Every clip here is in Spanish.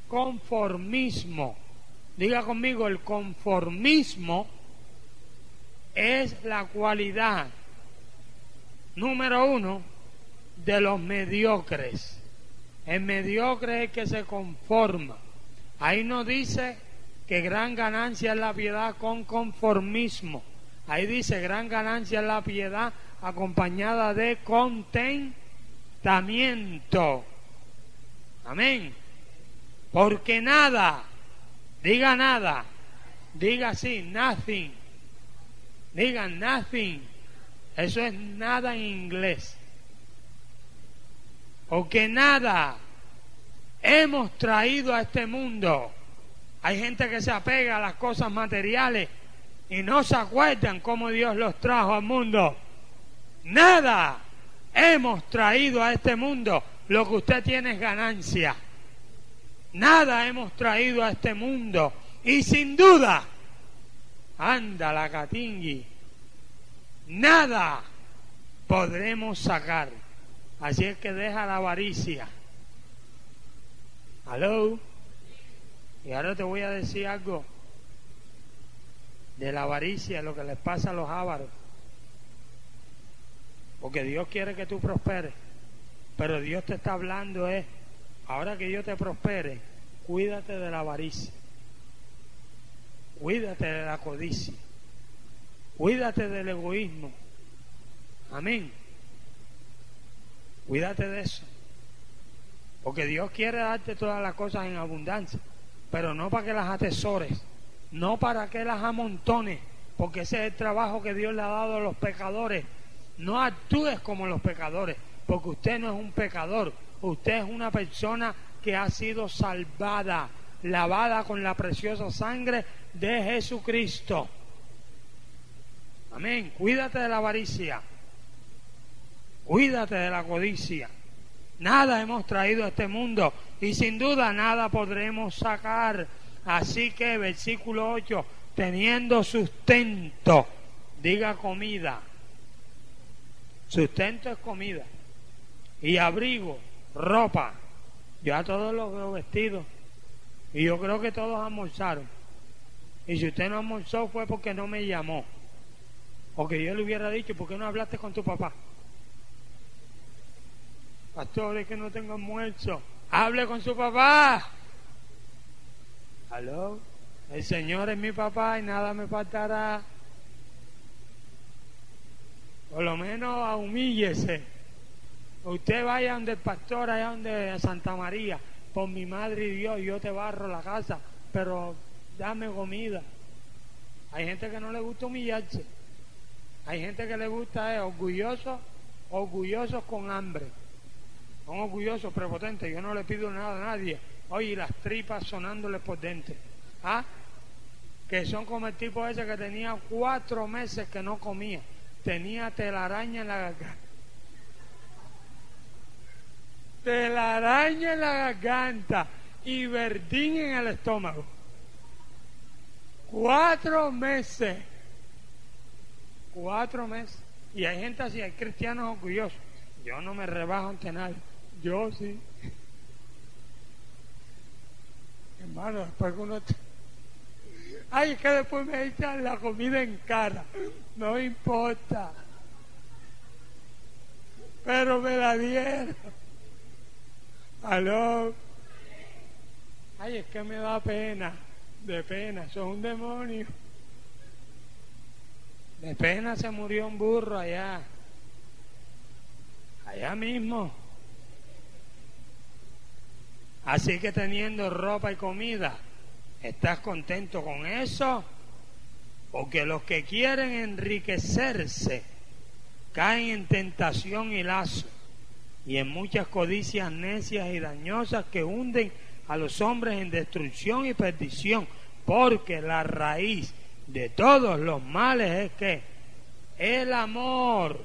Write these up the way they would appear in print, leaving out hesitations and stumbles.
conformismo. Diga conmigo, el conformismo es la cualidad número 1 de los mediocres. El mediocre es el que se conforma. Ahí no dice que gran ganancia es la piedad con conformismo. Ahí dice gran ganancia es la piedad acompañada de contentamiento. Amén. Porque nada, diga nada, diga así, nothing. Digan nothing. Eso es nada en inglés. Porque nada hemos traído a este mundo. Hay gente que se apega a las cosas materiales y no se acuerdan cómo Dios los trajo al mundo. Nada hemos traído a este mundo. Lo que usted tiene es ganancia. Nada hemos traído a este mundo. Y sin duda, anda la catingui, nada podremos sacar. Así es que deja la avaricia. ¿Aló? Y ahora te voy a decir algo de la avaricia, lo que les pasa a los ávaros. Porque Dios quiere que tú prosperes, pero Dios te está hablando ahora que yo te prospere, cuídate de la avaricia, cuídate de la codicia, cuídate del egoísmo. Amén. Cuídate de eso. Porque Dios quiere darte todas las cosas en abundancia, pero no para que las atesores, no para que las amontones, porque ese es el trabajo que Dios le ha dado a los pecadores. No actúes como los pecadores, porque usted no es un pecador, usted es una persona que ha sido salvada, lavada con la preciosa sangre de Jesucristo. Amén. Cuídate de la avaricia, cuídate de la codicia. Nada hemos traído a este mundo y sin duda nada podremos sacar. Así que versículo 8, teniendo sustento, diga comida. Sustento es comida. Y abrigo, ropa. Yo a todos los veo vestidos. Y yo creo que todos almorzaron. Y si usted no almorzó fue porque no me llamó. O que yo le hubiera dicho, ¿por qué no hablaste con tu papá? Pastor, es que no tengo almuerzo. Hable con su papá. ¿Aló? El Señor es mi papá y nada me faltará. Por lo menos humíllese. Usted vaya donde el pastor, allá donde Santa María, por mi madre y Dios, yo te barro la casa, pero dame comida. Hay gente que no le gusta humillarse. Hay gente que le gusta orgullosos con hambre. Son orgullosos, prepotentes. Yo no le pido nada a nadie. Oye, las tripas sonándole por dentro. ¿Ah? Que son como el tipo ese que tenía 4 meses que no comía. Tenía telaraña en la garganta. Telaraña en la garganta y verdín en el estómago. 4 meses. 4 meses. Y hay gente así, hay cristianos orgullosos. Yo no me rebajo ante nadie. Yo sí. Hermano, después que uno... Ay, es que después me echan la comida en cara. No importa. Pero me la dieron. ¿Aló? Ay, es que me da pena. De pena, eso es un demonio. De pena se murió un burro allá. Allá mismo. Así que teniendo ropa y comida, ¿estás contento con eso? Porque los que quieren enriquecerse caen en tentación y lazo y en muchas codicias necias y dañosas que hunden a los hombres en destrucción y perdición, porque la raíz de todos los males es que el amor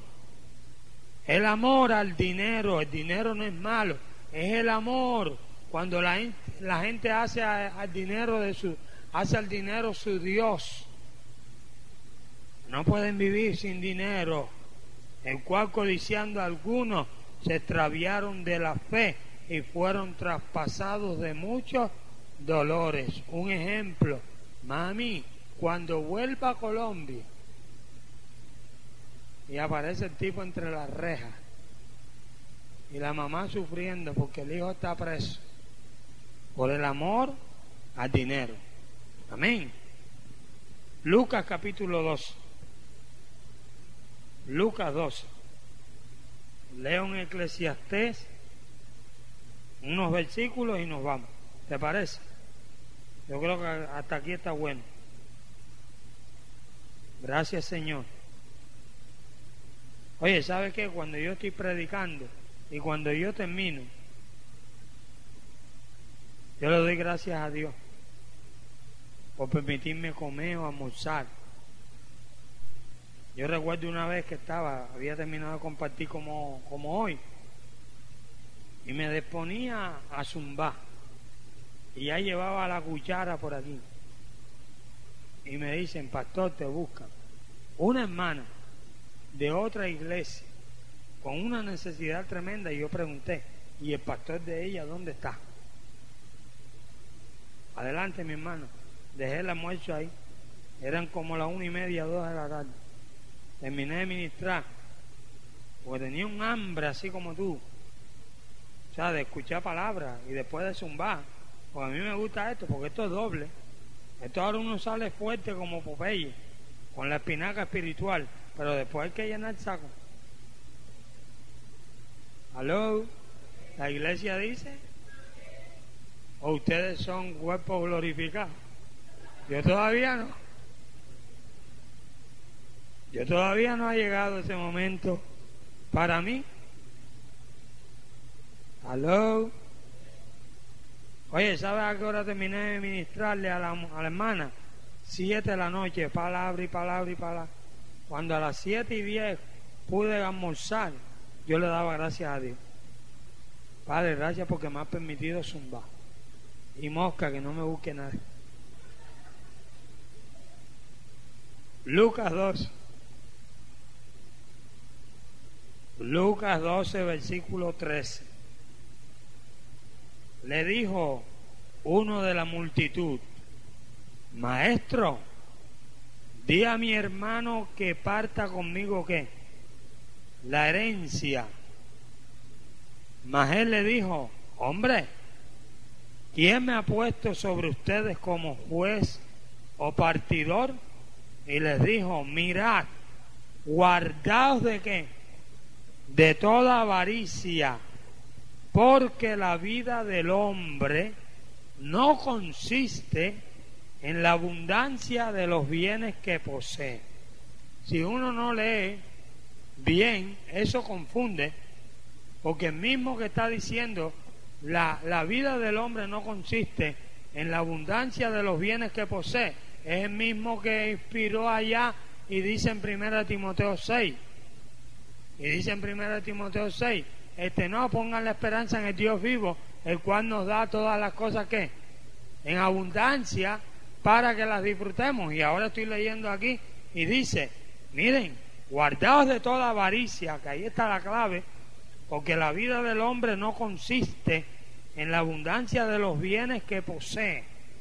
al dinero. El dinero no es malo, es el amor. Cuando la gente hace al dinero su Dios, no pueden vivir sin dinero, el cual codiciando algunos se extraviaron de la fe y fueron traspasados de muchos Dolores, un ejemplo. Mami, cuando vuelva a Colombia y aparece el tipo entre las rejas y la mamá sufriendo porque el hijo está preso por el amor al dinero. Amén. Lucas capítulo 12. Lucas 12. Leo en Eclesiastés unos versículos y nos vamos. ¿Te parece? Yo creo que hasta aquí está bueno. Gracias, Señor. Oye, ¿sabes qué? Cuando yo estoy predicando y cuando yo termino, yo le doy gracias a Dios por permitirme comer o almorzar. Yo recuerdo una vez que había terminado de compartir como hoy, y me disponía a zumbar, y ya llevaba la cuchara por aquí, y me dicen: pastor, te buscan. Una hermana de otra iglesia con una necesidad tremenda, y yo pregunté: ¿y el pastor de ella dónde está? Adelante, mi hermano. Dejé el almuerzo ahí, eran como las 1:30, 2 de la tarde. Terminé de ministrar porque tenía un hambre así como tú, o sea, de escuchar palabras y después de zumbar. Porque a mí me gusta esto, porque esto es doble. Esto ahora uno sale fuerte como Popeye, con la espinaca espiritual, pero después hay que llenar el saco. ¿Aló? ¿La iglesia dice? ¿O ustedes son cuerpos glorificados? Yo todavía no. Yo todavía no ha llegado ese momento para mí. ¿Aló? Oye, ¿sabes a qué hora terminé de ministrarle a la hermana? 7 de la noche, palabra y palabra y palabra. Cuando a las 7:10 pude almorzar, yo le daba gracias a Dios. Padre, gracias porque me has permitido zumbar. Y mosca, que no me busque nadie. Lucas 12. Lucas 12, versículo 13. Le dijo uno de la multitud: Maestro, di a mi hermano que parta conmigo, ¿qué? La herencia. Mas él le dijo: Hombre, ¿quién me ha puesto sobre ustedes como juez o partidor? Y les dijo: Mirad, guardaos de ¿qué? De toda avaricia, porque la vida del hombre no consiste en la abundancia de los bienes que posee. Si uno no lee bien, eso confunde, porque el mismo que está diciendo la vida del hombre no consiste en la abundancia de los bienes que posee, es el mismo que inspiró allá y dice en 1 Timoteo 6. Y dice en 1 Timoteo 6, no pongan la esperanza en el Dios vivo, el cual nos da todas las cosas que en abundancia para que las disfrutemos. Y ahora estoy leyendo aquí y dice: miren, guardaos de toda avaricia, que ahí está la clave, porque la vida del hombre no consiste en la abundancia de los bienes que posee.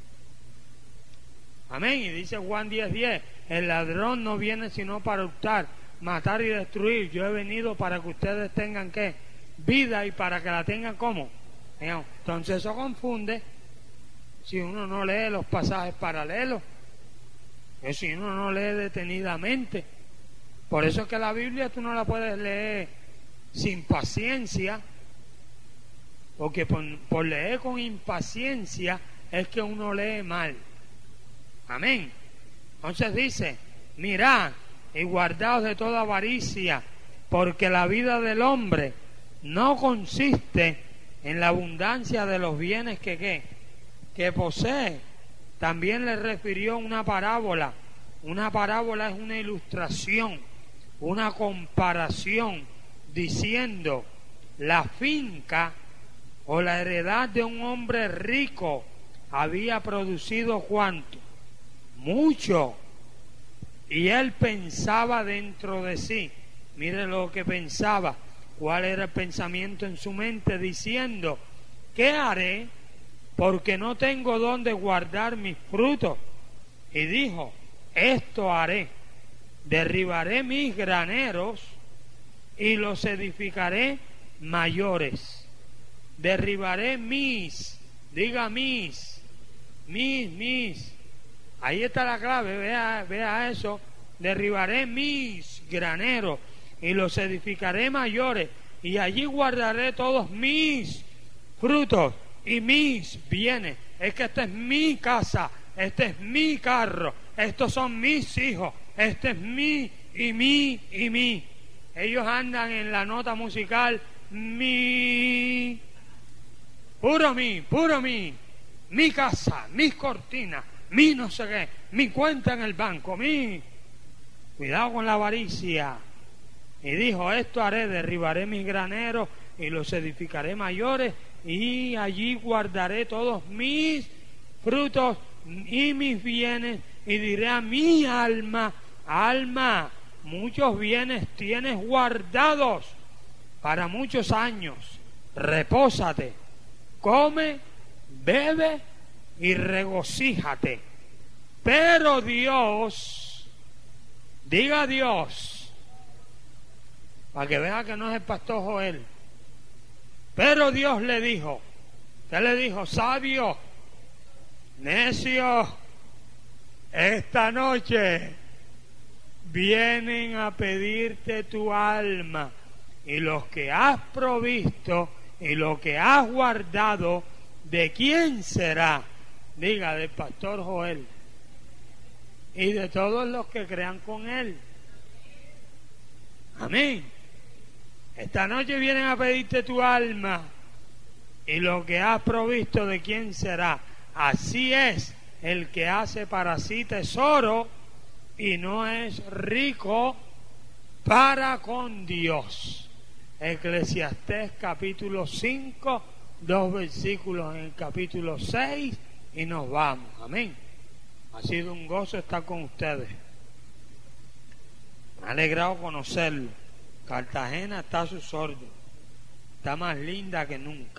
Amén. Y dice Juan 10:10, el ladrón no viene sino para hurtar, matar y destruir. Yo he venido para que ustedes tengan ¿qué? Vida, y para que la tengan ¿cómo? Entonces eso confunde si uno no lee los pasajes paralelos, si uno no lee detenidamente. Por eso es que la Biblia tú no la puedes leer sin paciencia, porque por leer con impaciencia es que uno lee mal. Amén. Entonces dice: mirad y guardaos de toda avaricia, porque la vida del hombre no consiste en la abundancia de los bienes que posee. También le refirió una parábola. Una parábola es una ilustración, una comparación, diciendo: la finca o la heredad de un hombre rico había producido ¿cuánto? Mucho. Y él pensaba dentro de sí. Mire lo que pensaba. ¿Cuál era el pensamiento en su mente? Diciendo: ¿qué haré? porque no tengo dónde guardar mis frutos. Y dijo, esto haré, derribaré mis graneros y los edificaré mayores. Derribaré mis, diga mis. Ahí está la clave, vea eso. Derribaré mis graneros y los edificaré mayores, y allí guardaré todos mis frutos y mis bienes. Es que esta es mi casa, este es mi carro, estos son mis hijos, este es mi y mi y mi. Ellos andan en la nota musical mi, puro mi, mi casa, mis cortinas, mi no sé qué, mi cuenta en el banco, mi. Cuidado con la avaricia. Y dijo, esto haré, derribaré mis graneros y los edificaré mayores, y allí guardaré todos mis frutos y mis bienes, y diré a mi alma, alma, muchos bienes tienes guardados para muchos años, repósate, come, bebe y regocíjate. Pero Dios, diga Dios, para que vea que no es el pastor Joel. Pero Dios le dijo, ¿qué le dijo? Sabio, necio, esta noche vienen a pedirte tu alma, y los que has provisto y lo que has guardado, ¿de quién será? Diga, del pastor Joel y de todos los que crean con él. Amén. Esta noche vienen a pedirte tu alma, y lo que has provisto, ¿de quién será? Así es el que hace para sí tesoro y no es rico para con Dios. Eclesiastés capítulo 5, 2 versículos en el capítulo 6, y nos vamos. Amén. Ha sido un gozo estar con ustedes. Me ha alegrado conocerlo. Cartagena está a sus órdenes. Está más linda que nunca.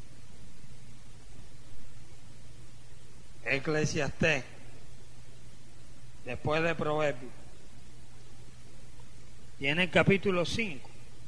Eclesiastés, después de Proverbios, y en el capítulo 5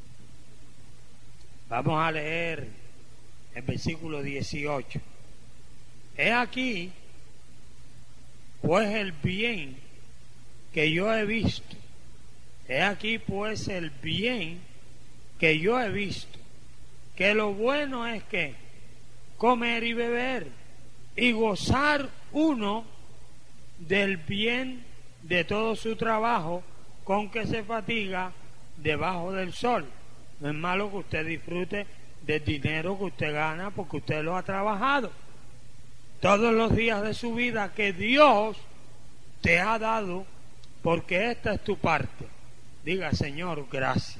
vamos a leer el versículo 18. He aquí pues el bien que yo he visto, he aquí pues el bien que yo he visto, que lo bueno es que comer y beber y gozar uno del bien de todo su trabajo con que se fatiga debajo del sol. No es malo que usted disfrute del dinero que usted gana porque usted lo ha trabajado todos los días de su vida, que Dios te ha dado, porque esta es tu parte. Diga, Señor, gracias.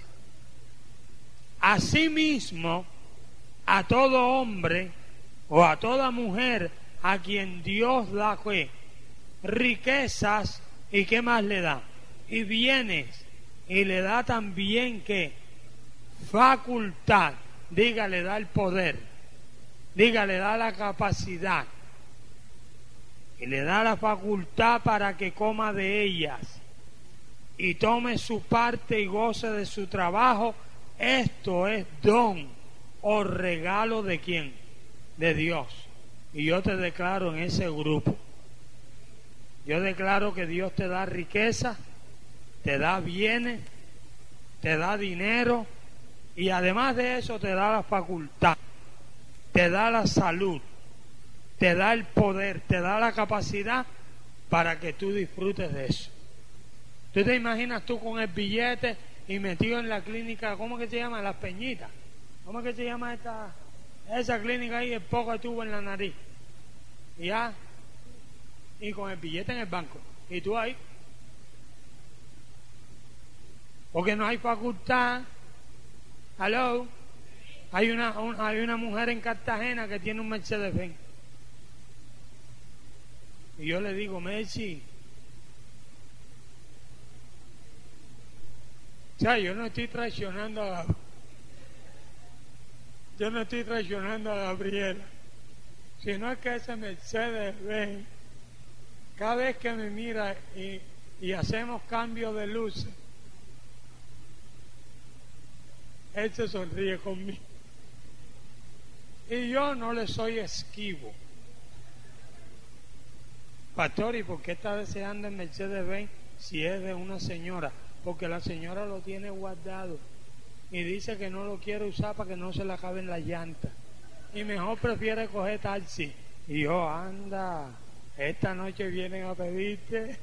Asimismo, a todo hombre o a toda mujer a quien Dios da riquezas, y qué más le da, y bienes, y le da también que facultad, diga, le da el poder, diga, le da la capacidad, y le da la facultad para que coma de ellas y tome su parte y goce de su trabajo. Esto es don o regalo de ¿quién? De Dios. Y yo te declaro en ese grupo. Yo declaro que Dios te da riqueza, te da bienes, te da dinero, y además de eso te da la facultad, te da la salud, te da el poder, te da la capacidad para que tú disfrutes de eso. ¿Tú te imaginas tú con el billete y metido en la clínica? ¿Cómo que se llama? Las Peñitas. ¿Cómo que se llama esa clínica ahí? El poco de tubo en la nariz. Y ya, y con el billete en el banco. Y tú ahí. Porque no hay facultad. Hello. Hay una mujer en Cartagena que tiene un Mercedes-Benz. Y yo le digo, Mercy, o sea, yo no estoy traicionando a Gabriela. Si no es que ese Mercedes-Benz, cada vez que me mira y hacemos cambio de luces, él se sonríe conmigo. Y yo no le soy esquivo. Pastor, ¿y por qué está deseando el Mercedes-Benz si es de una señora? Porque la señora lo tiene guardado y dice que no lo quiere usar para que no se le acaben las llantas. Y mejor prefiere coger taxi. Y yo, anda, esta noche vienen a pedirte.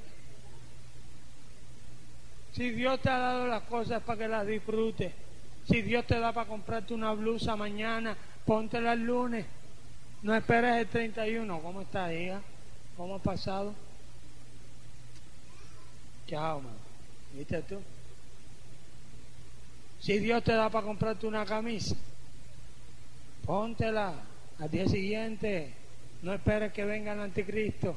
Si Dios te ha dado las cosas para que las disfrutes. Si Dios te da para comprarte una blusa mañana, póntela el lunes. No esperes el 31. ¿Cómo está, hija? ¿Cómo ha pasado? Chao, mamá. ¿Viste tú? Si Dios te da para comprarte una camisa, póntela al día siguiente. No esperes que venga el anticristo.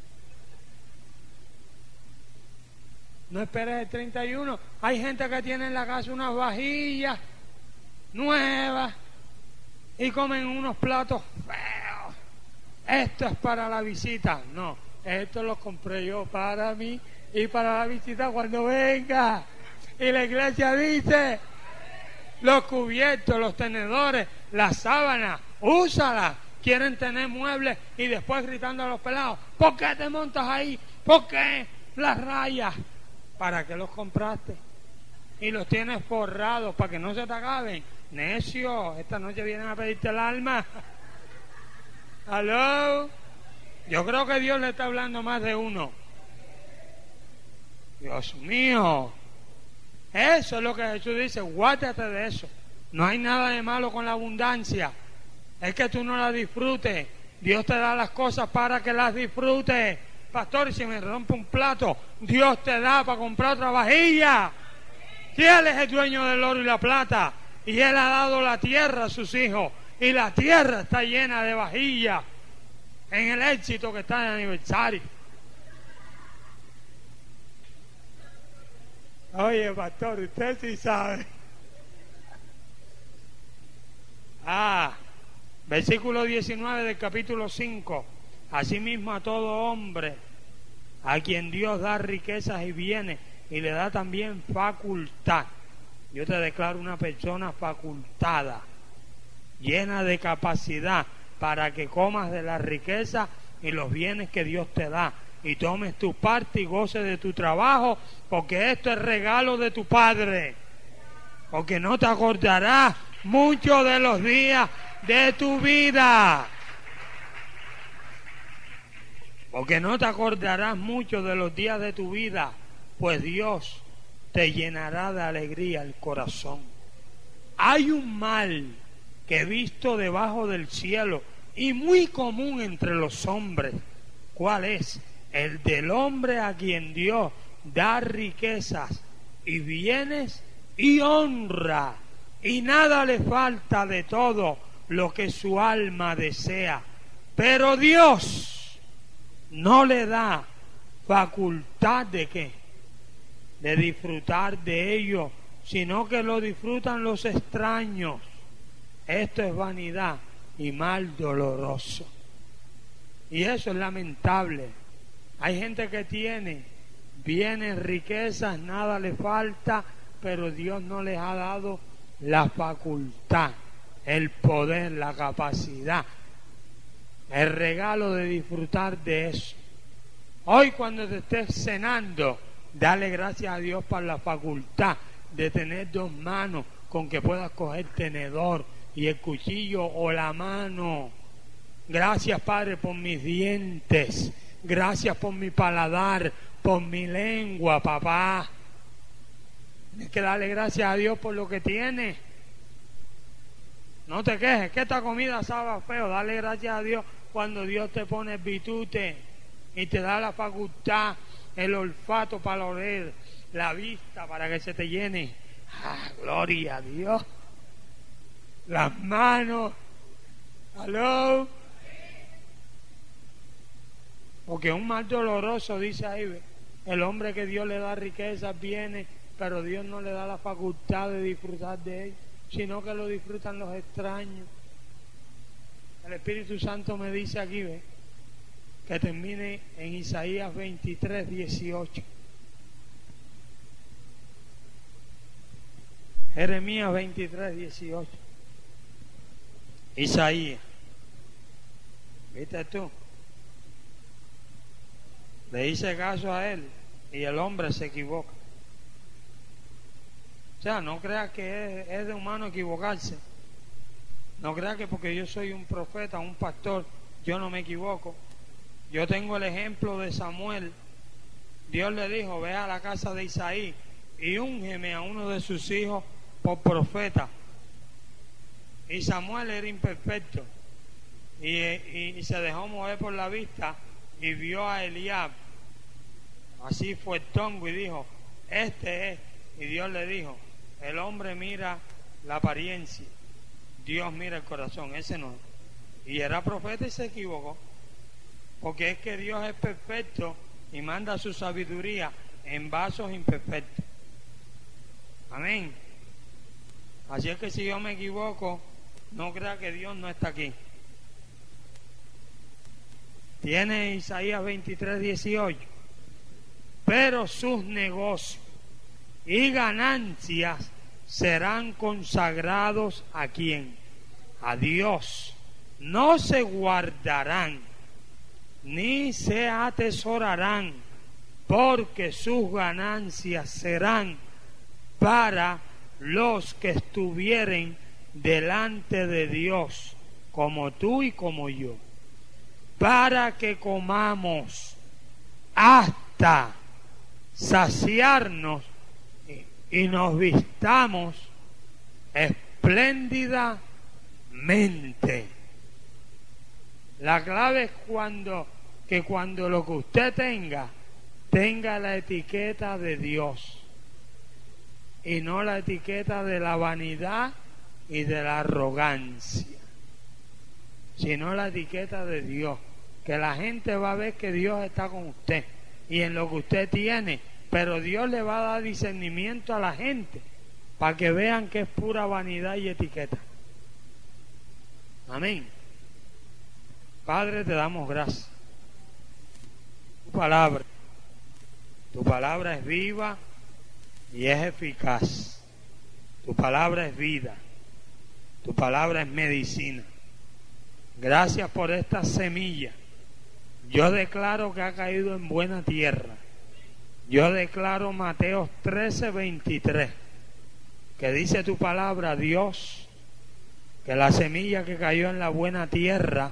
No esperes el 31. Hay gente que tiene en la casa unas vajillas nuevas y comen unos platos feos. Esto es para la visita. No, esto lo compré yo para mí y para la visita cuando venga. Y la iglesia dice, los cubiertos, los tenedores, las sábanas, úsalas. Quieren tener muebles y después gritando a los pelados, ¿por qué te montas ahí? ¿Por qué las rayas? ¿Para qué los compraste? Y los tienes forrados para que no se te acaben. Necio, esta noche vienen a pedirte el alma. ¿Aló? Yo creo que Dios le está hablando más de uno. Dios mío. Eso es lo que Jesús dice, guárdate de eso. No hay nada de malo con la abundancia. Es que tú no la disfrutes. Dios te da las cosas para que las disfrutes. Pastor, si me rompe un plato, Dios te da para comprar otra vajilla. Y Él es el dueño del oro y la plata. Y Él ha dado la tierra a sus hijos. Y la tierra está llena de vajillas. En el éxito que está en el aniversario. Oye, pastor, usted sí sabe. Versículo 19 del capítulo 5. Asimismo a todo hombre a quien Dios da riquezas y bienes y le da también facultad. Yo te declaro una persona facultada, llena de capacidad para que comas de la riqueza y los bienes que Dios te da y tomes tu parte y goces de tu trabajo, porque esto es regalo de tu Padre, porque no te acordarás mucho de los días de tu vida. Porque no te acordarás mucho de los días de tu vida, pues Dios te llenará de alegría el corazón. Hay un mal que he visto debajo del cielo y muy común entre los hombres. ¿Cuál es? El del hombre a quien Dios da riquezas y bienes y honra, y nada le falta de todo lo que su alma desea. Pero Dios no le da facultad de qué, de disfrutar de ello, sino que lo disfrutan los extraños. Esto es vanidad y mal doloroso. Y eso es lamentable. Hay gente que tiene bienes, riquezas, nada le falta, pero Dios no les ha dado la facultad, el poder, la capacidad, el regalo de disfrutar de eso. Hoy cuando te estés cenando, dale gracias a Dios por la facultad de tener dos manos con que puedas coger tenedor y el cuchillo o la mano. Gracias, Padre, por mis dientes. Gracias por mi paladar, por mi lengua, papá. Tienes que darle gracias a Dios por lo que tienes. No te quejes, que esta comida sabe feo. Dale gracias a Dios cuando Dios te pone el bitute y te da la facultad, el olfato para oler, la vista para que se te llene. Gloria a Dios. Las manos. ¿Aló? Porque un mal doloroso, dice ahí, el hombre que Dios le da riquezas, bienes, pero Dios no le da la facultad de disfrutar de él, sino que lo disfrutan los extraños. El Espíritu Santo me dice aquí, ¿ve?, que termine en Isaías 23, 18. Jeremías 23, 18. Isaías. ¿Viste tú? Le hice caso a él y el hombre se equivoca. O sea, no creas que es de humano equivocarse. No creas que porque yo soy un profeta, un pastor, yo no me equivoco. Yo tengo el ejemplo de Samuel. Dios le dijo: ve a la casa de Isaí y úngeme a uno de sus hijos por profeta. Y Samuel era imperfecto y se dejó mover por la vista y vio a Eliab así fuertongo y dijo: este es. Y Dios le dijo: el hombre mira la apariencia, Dios mira el corazón, ese no. Y era profeta y se equivocó, porque es que Dios es perfecto y manda su sabiduría en vasos imperfectos. Amén. Así es que si yo me equivoco, no crea que Dios no está aquí. Tiene Isaías 23, 18. Pero sus negocios y ganancias serán consagrados ¿a quién? A Dios. No se guardarán ni se atesorarán, porque sus ganancias serán para los que estuvieren delante de Dios, como tú y como yo, para que comamos hasta saciarnos y nos vistamos espléndidamente. La clave es cuando lo que usted tenga la etiqueta de Dios y no la etiqueta de la vanidad y de la arrogancia, sino la etiqueta de Dios, que la gente va a ver que Dios está con usted y en lo que usted tiene, pero Dios le va a dar discernimiento a la gente para que vean que es pura vanidad y etiqueta. Amén. Padre, te damos gracias. Tu palabra es viva y es eficaz. Tu palabra es vida. Tu palabra es medicina. Gracias por esta semilla. Yo declaro que ha caído en buena tierra. Yo declaro Mateo 13, 23, que dice tu palabra, Dios, que la semilla que cayó en la buena tierra,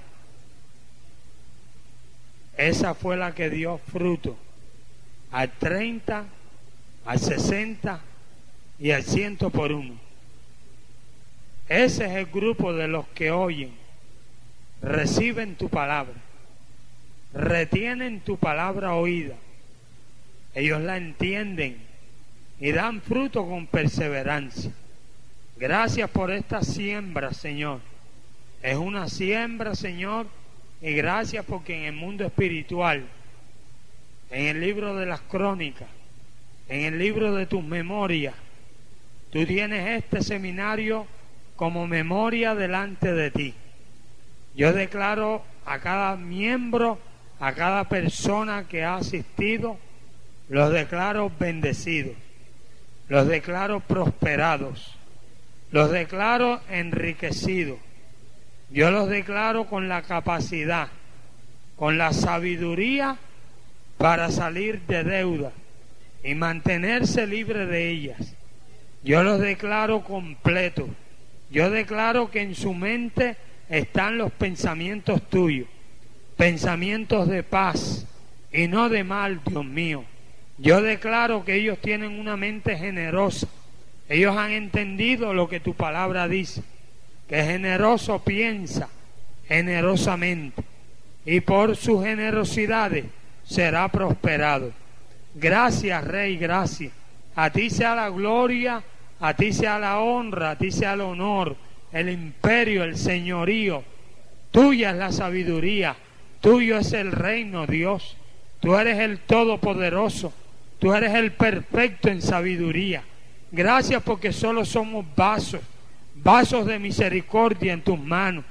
esa fue la que dio fruto al 30, al 60 y al 100 por uno. Ese es el grupo de los que oyen, reciben tu palabra, retienen tu palabra oída. Ellos la entienden y dan fruto con perseverancia. Gracias por esta siembra, Señor. Es una siembra, Señor, y gracias porque en el mundo espiritual, en el libro de las crónicas, en el libro de tus memorias, tú tienes este seminario como memoria delante de ti. Yo declaro a cada miembro, a cada persona que ha asistido, los declaro bendecidos, los declaro prosperados, los declaro enriquecidos. Yo los declaro con la capacidad, con la sabiduría para salir de deuda y mantenerse libre de ellas. Yo los declaro completos. Yo declaro que en su mente están los pensamientos tuyos, pensamientos de paz y no de mal, Dios mío. Yo declaro que ellos tienen una mente generosa. Ellos han entendido lo que tu palabra dice, que generoso piensa generosamente y por sus generosidades será prosperado. Gracias, Rey, gracias. A ti sea la gloria, a ti sea la honra, a ti sea el honor, el imperio, el señorío. Tuya es la sabiduría, tuyo es el reino, Dios. Tú eres el todopoderoso, tú eres el perfecto en sabiduría. Gracias porque solo somos vasos de misericordia en tus manos,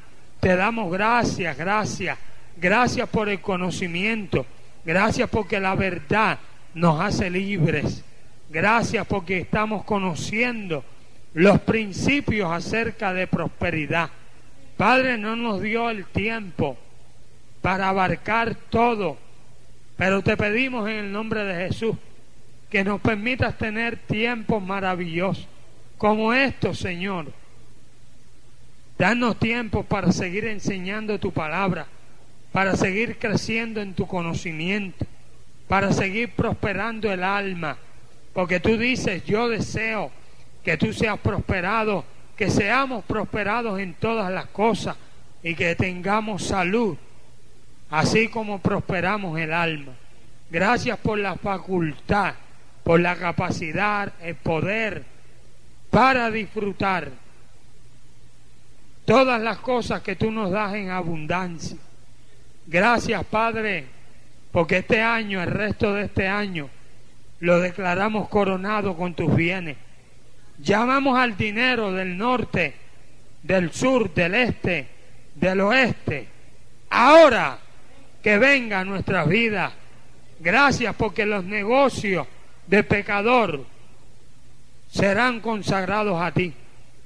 Te damos gracias, gracias. Gracias por el conocimiento. Gracias porque la verdad nos hace libres. Gracias porque estamos conociendo los principios acerca de prosperidad. Padre, no nos dio el tiempo para abarcar todo, pero te pedimos en el nombre de Jesús que nos permitas tener tiempos maravillosos como estos, Señor. Danos tiempo para seguir enseñando tu palabra, para seguir creciendo en tu conocimiento, para seguir prosperando el alma, porque tú dices, yo deseo que tú seas prosperado, que seamos prosperados en todas las cosas y que tengamos salud, así como prosperamos el alma. Gracias por la facultad, por la capacidad, el poder para disfrutar todas las cosas que tú nos das en abundancia. Gracias, Padre, porque este año, el resto de este año, lo declaramos coronado con tus bienes. Llamamos al dinero del norte, del sur, del este, del oeste, ahora que venga a nuestras vidas. Gracias porque los negocios del pecador serán consagrados a ti,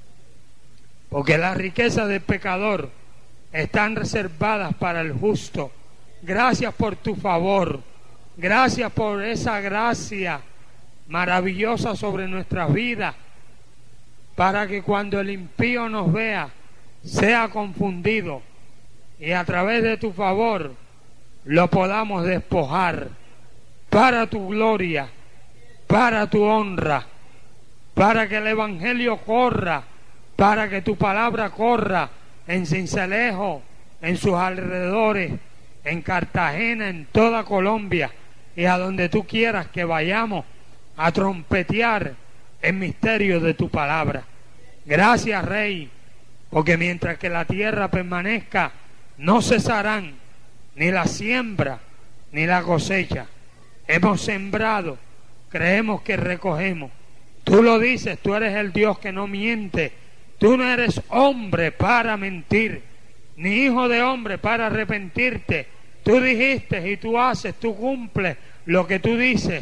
porque las riquezas del pecador están reservadas para el justo. Gracias por tu favor, gracias por esa gracia maravillosa sobre nuestras vidas, para que cuando el impío nos vea, sea confundido y a través de tu favor lo podamos despojar para tu gloria, para tu honra, para que el evangelio corra, para que tu palabra corra en Sincelejo, en sus alrededores, en Cartagena, en toda Colombia y a donde tú quieras que vayamos a trompetear el misterio de tu palabra. Gracias, Rey, porque mientras que la tierra permanezca, no cesarán ni la siembra ni la cosecha. Hemos sembrado, creemos que recogemos. Tú lo dices, tú eres el Dios que no miente. Tú no eres hombre para mentir, ni hijo de hombre para arrepentirte. Tú dijiste y tú haces, tú cumples lo que tú dices.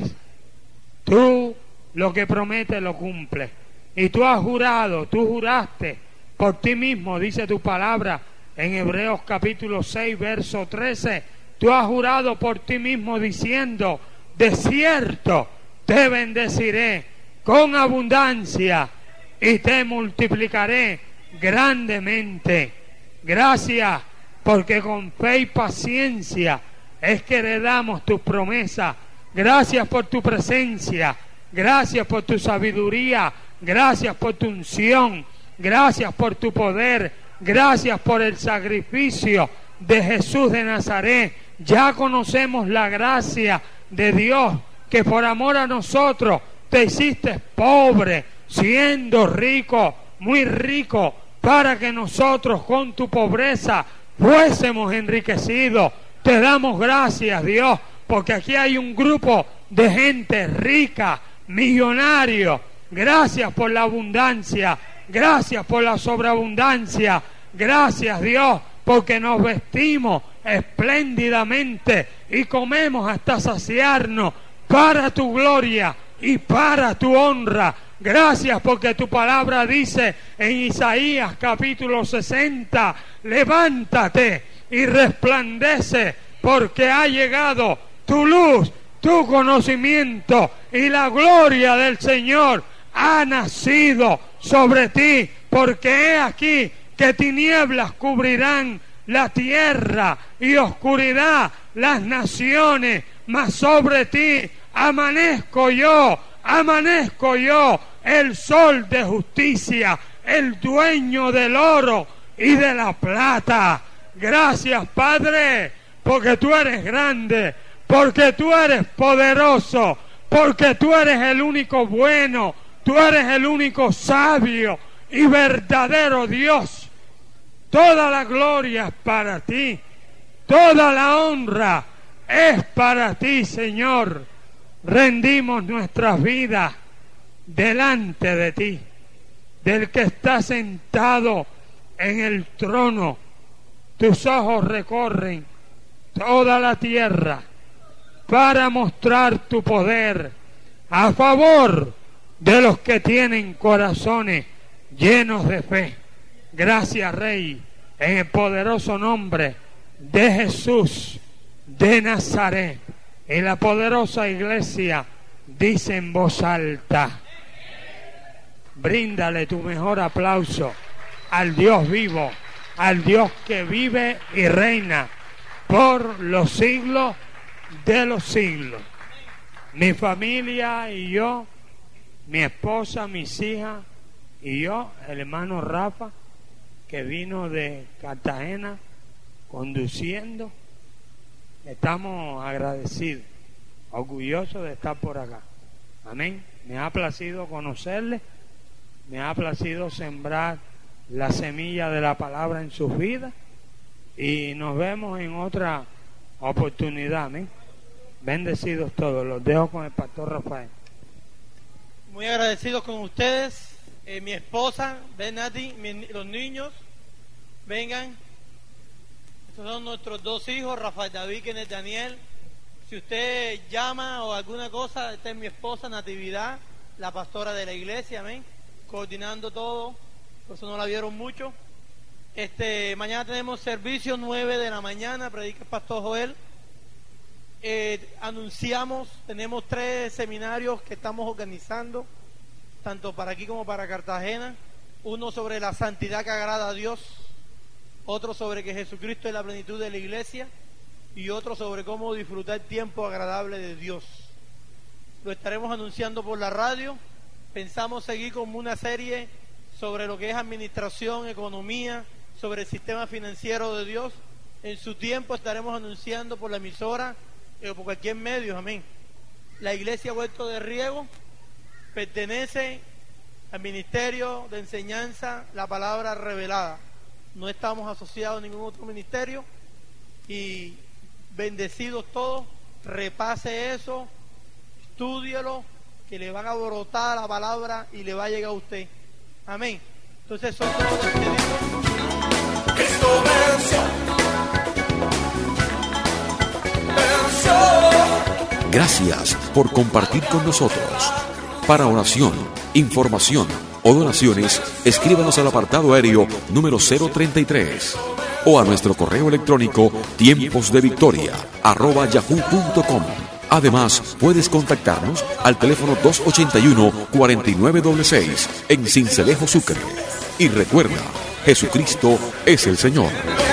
Tú lo que prometes lo cumples. Y tú has jurado, tú juraste por ti mismo, dice tu palabra en Hebreos capítulo 6, verso 13. Tú has jurado por ti mismo diciendo, de cierto te bendeciré con abundancia y te multiplicaré grandemente. Gracias, porque con fe y paciencia es que heredamos tus promesas. Gracias por tu presencia, gracias por tu sabiduría, gracias por tu unción, gracias por tu poder, gracias por el sacrificio de Jesús de Nazaret. Ya conocemos la gracia de Dios, que por amor a nosotros te hiciste pobre, siendo rico, muy rico, para que nosotros con tu pobreza fuésemos enriquecidos. Te damos gracias, Dios, porque aquí hay un grupo de gente rica, millonario. Gracias por la abundancia, gracias por la sobreabundancia, gracias, Dios, porque nos vestimos espléndidamente y comemos hasta saciarnos para tu gloria y para tu honra. Gracias porque tu palabra dice en Isaías capítulo 60, levántate y resplandece, porque ha llegado tu luz, tu conocimiento, y la gloria del Señor ha nacido sobre ti, porque he aquí que tinieblas cubrirán la tierra y oscuridad las naciones, mas sobre ti amanezco yo, el sol de justicia, el dueño del oro y de la plata. Gracias, Padre, porque tú eres grande, porque tú eres poderoso, porque tú eres el único bueno, tú eres el único sabio y verdadero Dios. Toda la gloria es para ti, toda la honra es para ti, Señor. Rendimos nuestras vidas delante de ti, del que está sentado en el trono tus ojos recorren toda la tierra para mostrar tu poder a favor de los que tienen corazones llenos de fe. Gracias, Rey, en el poderoso nombre de Jesús de Nazaret. Y la poderosa iglesia dice en voz alta: bríndale tu mejor aplauso al Dios vivo, al Dios que vive y reina por los siglos de los siglos. Mi familia y yo, mi esposa, mis hijas y yo, el hermano Rafa, que vino de Cartagena conduciendo, estamos agradecidos, orgullosos de estar por acá. Amén. Me ha placido conocerle, me ha placido sembrar la semilla de la palabra en sus vidas, y nos vemos en otra oportunidad. Amén. Bendecidos todos. Los dejo con el pastor Rafael. Muy agradecidos con ustedes. Mi esposa, ven Nati, los niños, vengan. Estos son nuestros dos hijos, Rafael David, Kenneth Daniel. Si usted llama o alguna cosa, esta es mi esposa Natividad, la pastora de la iglesia, amén, coordinando todo, por eso no la vieron mucho. Mañana tenemos servicio 9 de la mañana, predica el pastor Joel. Anunciamos, tenemos 3 seminarios que estamos organizando, tanto para aquí como para Cartagena. Uno sobre la santidad que agrada a Dios, otro sobre que Jesucristo es la plenitud de la iglesia, y otro sobre cómo disfrutar tiempo agradable de Dios. Lo estaremos anunciando por la radio. Pensamos seguir con una serie sobre lo que es administración, economía, sobre el sistema financiero de Dios. En su tiempo estaremos anunciando por la emisora o por cualquier medio, amén. La iglesia Huerto de Riego pertenece al ministerio de enseñanza, la palabra revelada. No estamos asociados a ningún otro ministerio, y bendecidos todos. Repase eso, estúdielo, que le van a brotar la palabra y le va a llegar a usted. Amén. Entonces son todos los que digo. Cristo venció. Gracias por compartir con nosotros. Para oración, información o donaciones, escríbanos al apartado aéreo número 033 o a nuestro correo electrónico tiemposdevictoria@yahoo.com. Además, puedes contactarnos al teléfono 281-4966 en Sincelejo, Sucre. Y recuerda, Jesucristo es el Señor.